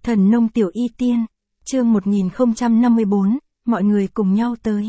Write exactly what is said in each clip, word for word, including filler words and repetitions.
Thần nông tiểu y tiên, chương một nghìn không trăm năm mươi bốn, mọi người cùng nhau tới.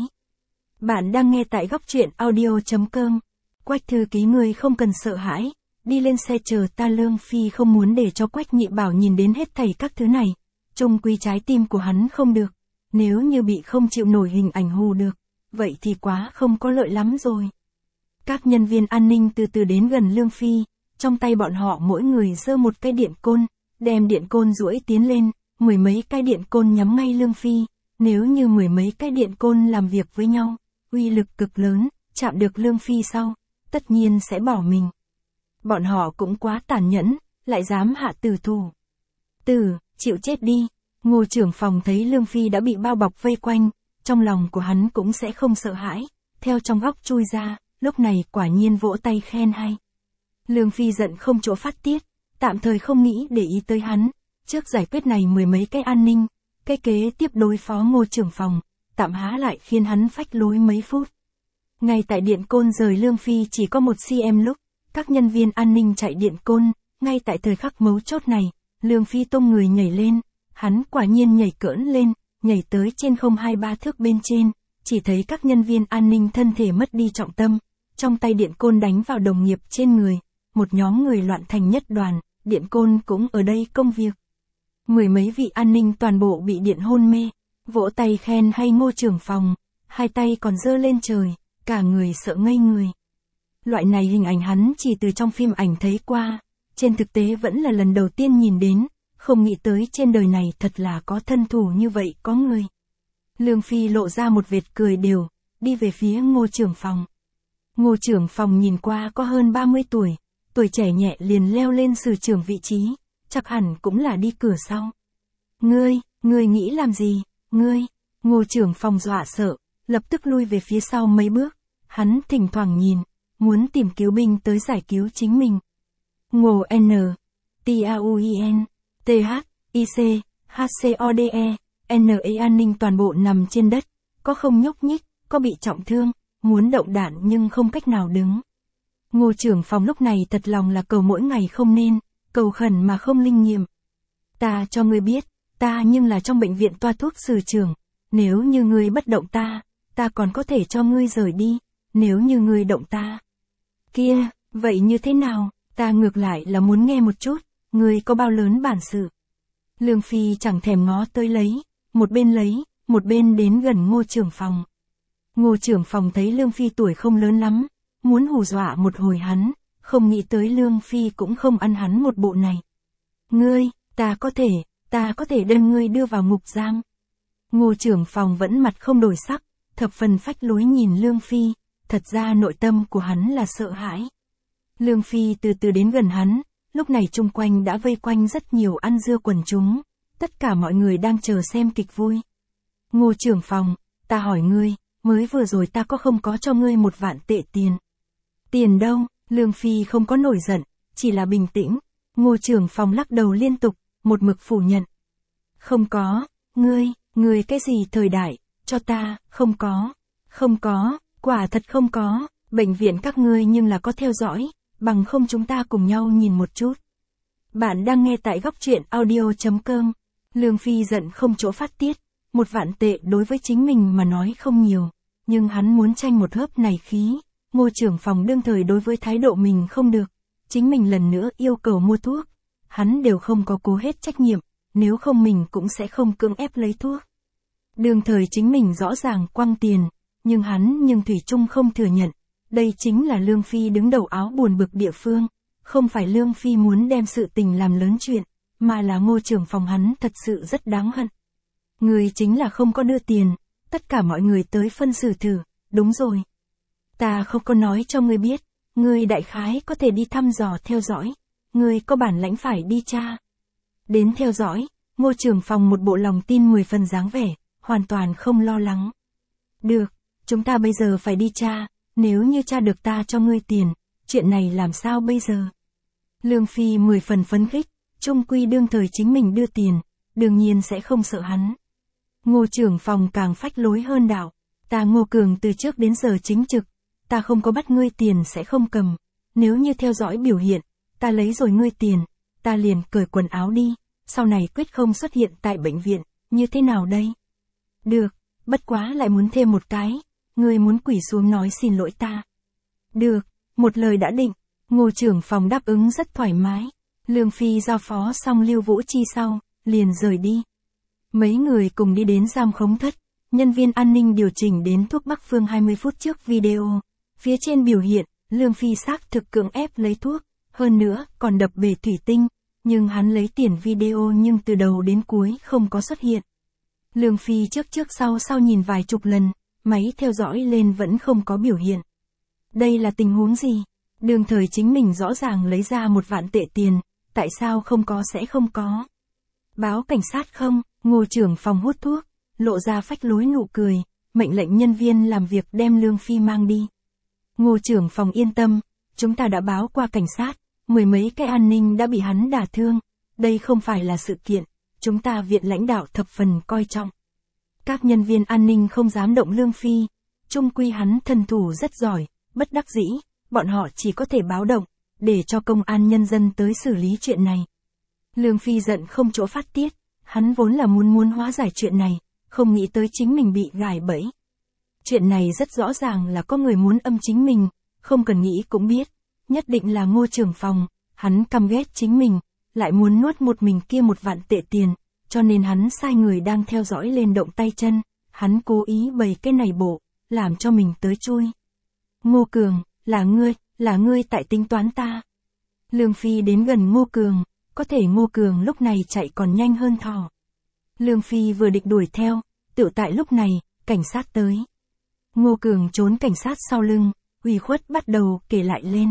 Bạn đang nghe tại góc truyện audio chấm com. Quách thư ký, ngươi không cần sợ hãi, đi lên xe chờ ta. Lương Phi không muốn để cho Quách Nhị Bảo nhìn đến hết thảy các thứ này. Chung quy trái tim của hắn không được, nếu như bị không chịu nổi hình ảnh hù được, vậy thì quá không có lợi lắm rồi. Các nhân viên an ninh từ từ đến gần Lương Phi, trong tay bọn họ mỗi người giơ một cái điện côn, đem điện côn duỗi tiến lên, mười mấy cái điện côn nhắm ngay Lương Phi. Nếu như mười mấy cái điện côn làm việc với nhau, uy lực cực lớn, chạm được Lương Phi sau, tất nhiên sẽ bỏ mình. Bọn họ cũng quá tàn nhẫn, lại dám hạ tử thủ. Tử, chịu chết đi. Ngô trưởng phòng thấy Lương Phi đã bị bao bọc vây quanh, trong lòng của hắn cũng sẽ không sợ hãi, theo trong góc chui ra, lúc này quả nhiên vỗ tay khen hay. Lương Phi giận không chỗ phát tiết, tạm thời không nghĩ để ý tới hắn, trước giải quyết này mười mấy cái an ninh, cái kế tiếp đối phó Ngô trưởng phòng, tạm há lại khiến hắn phách lối mấy phút. Ngay tại điện côn rời Lương Phi chỉ có một cm lúc, các nhân viên an ninh chạy điện côn, ngay tại thời khắc mấu chốt này, Lương Phi tung người nhảy lên, hắn quả nhiên nhảy cỡn lên, nhảy tới trên không hai ba thước bên trên, chỉ thấy các nhân viên an ninh thân thể mất đi trọng tâm, trong tay điện côn đánh vào đồng nghiệp trên người, một nhóm người loạn thành nhất đoàn, điện côn cũng ở đây công việc. Mười mấy vị an ninh toàn bộ bị điện hôn mê, vỗ tay khen hay Ngô trưởng phòng, hai tay còn giơ lên trời, cả người sợ ngây người. Loại này hình ảnh hắn chỉ từ trong phim ảnh thấy qua, trên thực tế vẫn là lần đầu tiên nhìn đến, không nghĩ tới trên đời này thật là có thân thủ như vậy có người. Lương Phi lộ ra một vệt cười đều, đi về phía Ngô trưởng phòng. Ngô trưởng phòng nhìn qua có hơn ba mươi tuổi, tuổi trẻ nhẹ liền leo lên sử trưởng vị trí, chắc hẳn cũng là đi cửa sau. Ngươi, ngươi nghĩ làm gì, ngươi? Ngô trưởng phòng dọa sợ, lập tức lui về phía sau mấy bước, hắn thỉnh thoảng nhìn, muốn tìm cứu binh tới giải cứu chính mình. Ngô N, T A U I N, T H, I C, H C O D E, N A an ninh toàn bộ nằm trên đất, có không nhúc nhích, có bị trọng thương, muốn động đạn nhưng không cách nào đứng. Ngô trưởng phòng lúc này thật lòng là cầu mỗi ngày không nên, cầu khẩn mà không linh nghiệm. Ta cho ngươi biết, ta nhưng là trong bệnh viện toa thuốc sử trưởng, nếu như ngươi bất động ta, ta còn có thể cho ngươi rời đi, nếu như ngươi động ta. Kia, vậy như thế nào, ta ngược lại là muốn nghe một chút, ngươi có bao lớn bản sự. Lương Phi chẳng thèm ngó tới lấy, một bên lấy, một bên đến gần Ngô trưởng phòng. Ngô trưởng phòng thấy Lương Phi tuổi không lớn lắm, muốn hù dọa một hồi hắn, không nghĩ tới Lương Phi cũng không ăn hắn một bộ này. Ngươi, ta có thể, ta có thể đem ngươi đưa vào ngục giam. Ngô trưởng phòng vẫn mặt không đổi sắc, thập phần phách lối nhìn Lương Phi, thật ra nội tâm của hắn là sợ hãi. Lương Phi từ từ đến gần hắn, lúc này chung quanh đã vây quanh rất nhiều ăn dưa quần chúng, tất cả mọi người đang chờ xem kịch vui. Ngô trưởng phòng, ta hỏi ngươi, mới vừa rồi ta có không có cho ngươi một vạn tệ tiền? Tiền đâu? Lương Phi không có nổi giận, chỉ là bình tĩnh. Ngô trưởng phòng lắc đầu liên tục, một mực phủ nhận. Không có, ngươi, ngươi cái gì thời đại, cho ta, không có, không có, quả thật không có, bệnh viện các ngươi nhưng là có theo dõi, bằng không chúng ta cùng nhau nhìn một chút. Bạn đang nghe tại góc truyện audio chấm com. Lương Phi giận không chỗ phát tiết, một vạn tệ đối với chính mình mà nói không nhiều, nhưng hắn muốn tranh một hớp này khí. Ngô trưởng phòng đương thời đối với thái độ mình không được, chính mình lần nữa yêu cầu mua thuốc, hắn đều không có cố hết trách nhiệm, nếu không mình cũng sẽ không cưỡng ép lấy thuốc. Đương thời chính mình rõ ràng quăng tiền, nhưng hắn nhưng thủy chung không thừa nhận, đây chính là Lương Phi đứng đầu áo buồn bực địa phương, không phải Lương Phi muốn đem sự tình làm lớn chuyện, mà là Ngô trưởng phòng hắn thật sự rất đáng hận. Người chính là không có đưa tiền, tất cả mọi người tới phân xử thử, đúng rồi. Ta không có nói cho ngươi biết, ngươi đại khái có thể đi thăm dò theo dõi, ngươi có bản lãnh phải đi tra. Đến theo dõi, Ngô trưởng phòng một bộ lòng tin mười phần dáng vẻ, hoàn toàn không lo lắng. Được, chúng ta bây giờ phải đi tra, nếu như tra được ta cho ngươi tiền, chuyện này làm sao bây giờ? Lương Phi mười phần phấn khích, chung quy đương thời chính mình đưa tiền, đương nhiên sẽ không sợ hắn. Ngô trưởng phòng càng phách lối hơn đạo, ta Ngô Cường từ trước đến giờ chính trực, ta không có bắt ngươi tiền sẽ không cầm, nếu như theo dõi biểu hiện, ta lấy rồi ngươi tiền, ta liền cởi quần áo đi, sau này quyết không xuất hiện tại bệnh viện, như thế nào đây? Được, bất quá lại muốn thêm một cái, ngươi muốn quỳ xuống nói xin lỗi ta. Được, một lời đã định, Ngô trưởng phòng đáp ứng rất thoải mái. Lương Phi giao phó xong Lưu Vũ Chi sau, liền rời đi. Mấy người cùng đi đến giam khống thất, nhân viên an ninh điều chỉnh đến thuốc Bắc Phương hai mươi phút trước video. Phía trên biểu hiện, Lương Phi xác thực cưỡng ép lấy thuốc, hơn nữa còn đập bể thủy tinh, nhưng hắn lấy tiền video nhưng từ đầu đến cuối không có xuất hiện. Lương Phi trước trước sau sau nhìn vài chục lần, máy theo dõi lên vẫn không có biểu hiện. Đây là tình huống gì? Đương thời chính mình rõ ràng lấy ra một vạn tệ tiền, tại sao không có sẽ không có? Báo cảnh sát không? Ngô trưởng phòng hút thuốc, lộ ra phách lối nụ cười, mệnh lệnh nhân viên làm việc đem Lương Phi mang đi. Ngô trưởng phòng yên tâm, chúng ta đã báo qua cảnh sát, mười mấy cái an ninh đã bị hắn đả thương, đây không phải là sự kiện, chúng ta viện lãnh đạo thập phần coi trọng. Các nhân viên an ninh không dám động Lương Phi, chung quy hắn thân thủ rất giỏi, bất đắc dĩ, bọn họ chỉ có thể báo động, để cho công an nhân dân tới xử lý chuyện này. Lương Phi giận không chỗ phát tiết, hắn vốn là muốn muốn hóa giải chuyện này, không nghĩ tới chính mình bị gài bẫy. Chuyện này rất rõ ràng là có người muốn âm chính mình, không cần nghĩ cũng biết, nhất định là Ngô trưởng phòng, hắn căm ghét chính mình, lại muốn nuốt một mình kia một vạn tệ tiền, cho nên hắn sai người đang theo dõi lên động tay chân, hắn cố ý bày cái này bộ, làm cho mình tới chui. Ngô Cường, là ngươi, là ngươi tại tính toán ta. Lương Phi đến gần Ngô Cường, có thể Ngô Cường lúc này chạy còn nhanh hơn thỏ. Lương Phi vừa định đuổi theo, tựu tại lúc này, cảnh sát tới. Ngô Cường trốn cảnh sát sau lưng, ủy khuất bắt đầu kể lại lên.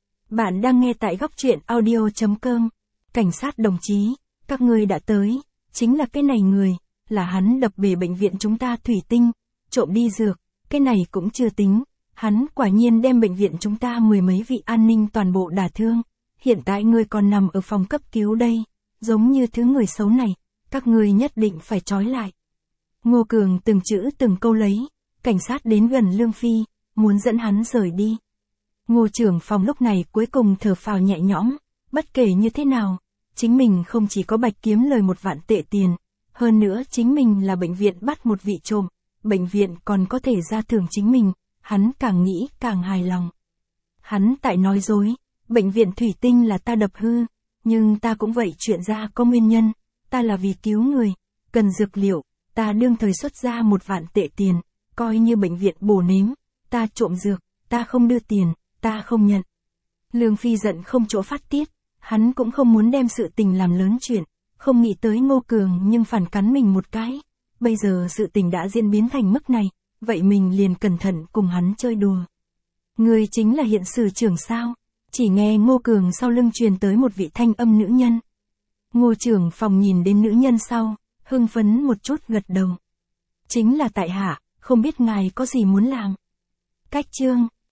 Bạn đang nghe tại góc truyện audio chấm com. Cảnh sát đồng chí, các ngươi đã tới, chính là cái này người, là hắn đập bể bệnh viện chúng ta thủy tinh, trộm đi dược, cái này cũng chưa tính, hắn quả nhiên đem bệnh viện chúng ta mười mấy vị an ninh toàn bộ đả thương, hiện tại ngươi còn nằm ở phòng cấp cứu đây, giống như thứ người xấu này, các ngươi nhất định phải trói lại. Ngô Cường từng chữ từng câu lấy, cảnh sát đến gần Lương Phi, muốn dẫn hắn rời đi. Ngô trưởng phòng lúc này cuối cùng thở phào nhẹ nhõm, bất kể như thế nào, chính mình không chỉ có bạch kiếm lời một vạn tệ tiền, hơn nữa chính mình là bệnh viện bắt một vị trộm, bệnh viện còn có thể ra thưởng chính mình, hắn càng nghĩ càng hài lòng. Hắn tại nói dối, bệnh viện thủy tinh là ta đập hư, nhưng ta cũng vậy chuyện ra có nguyên nhân, ta là vì cứu người, cần dược liệu, ta đương thời xuất ra một vạn tệ tiền, coi như bệnh viện bổ nếm, ta trộm dược, ta không đưa tiền, ta không nhận. Lương Phi giận không chỗ phát tiết, hắn cũng không muốn đem sự tình làm lớn chuyện, không nghĩ tới Ngô Cường nhưng phản cắn mình một cái, bây giờ sự tình đã diễn biến thành mức này, vậy mình liền cẩn thận cùng hắn chơi đùa. Người chính là hiện sử trưởng sao? Chỉ nghe Ngô Cường sau lưng truyền tới một vị thanh âm nữ nhân. Ngô trưởng phòng nhìn đến nữ nhân sau, hưng phấn một chút gật đầu. Chính là tại hạ, không biết ngài có gì muốn làm. Cách chương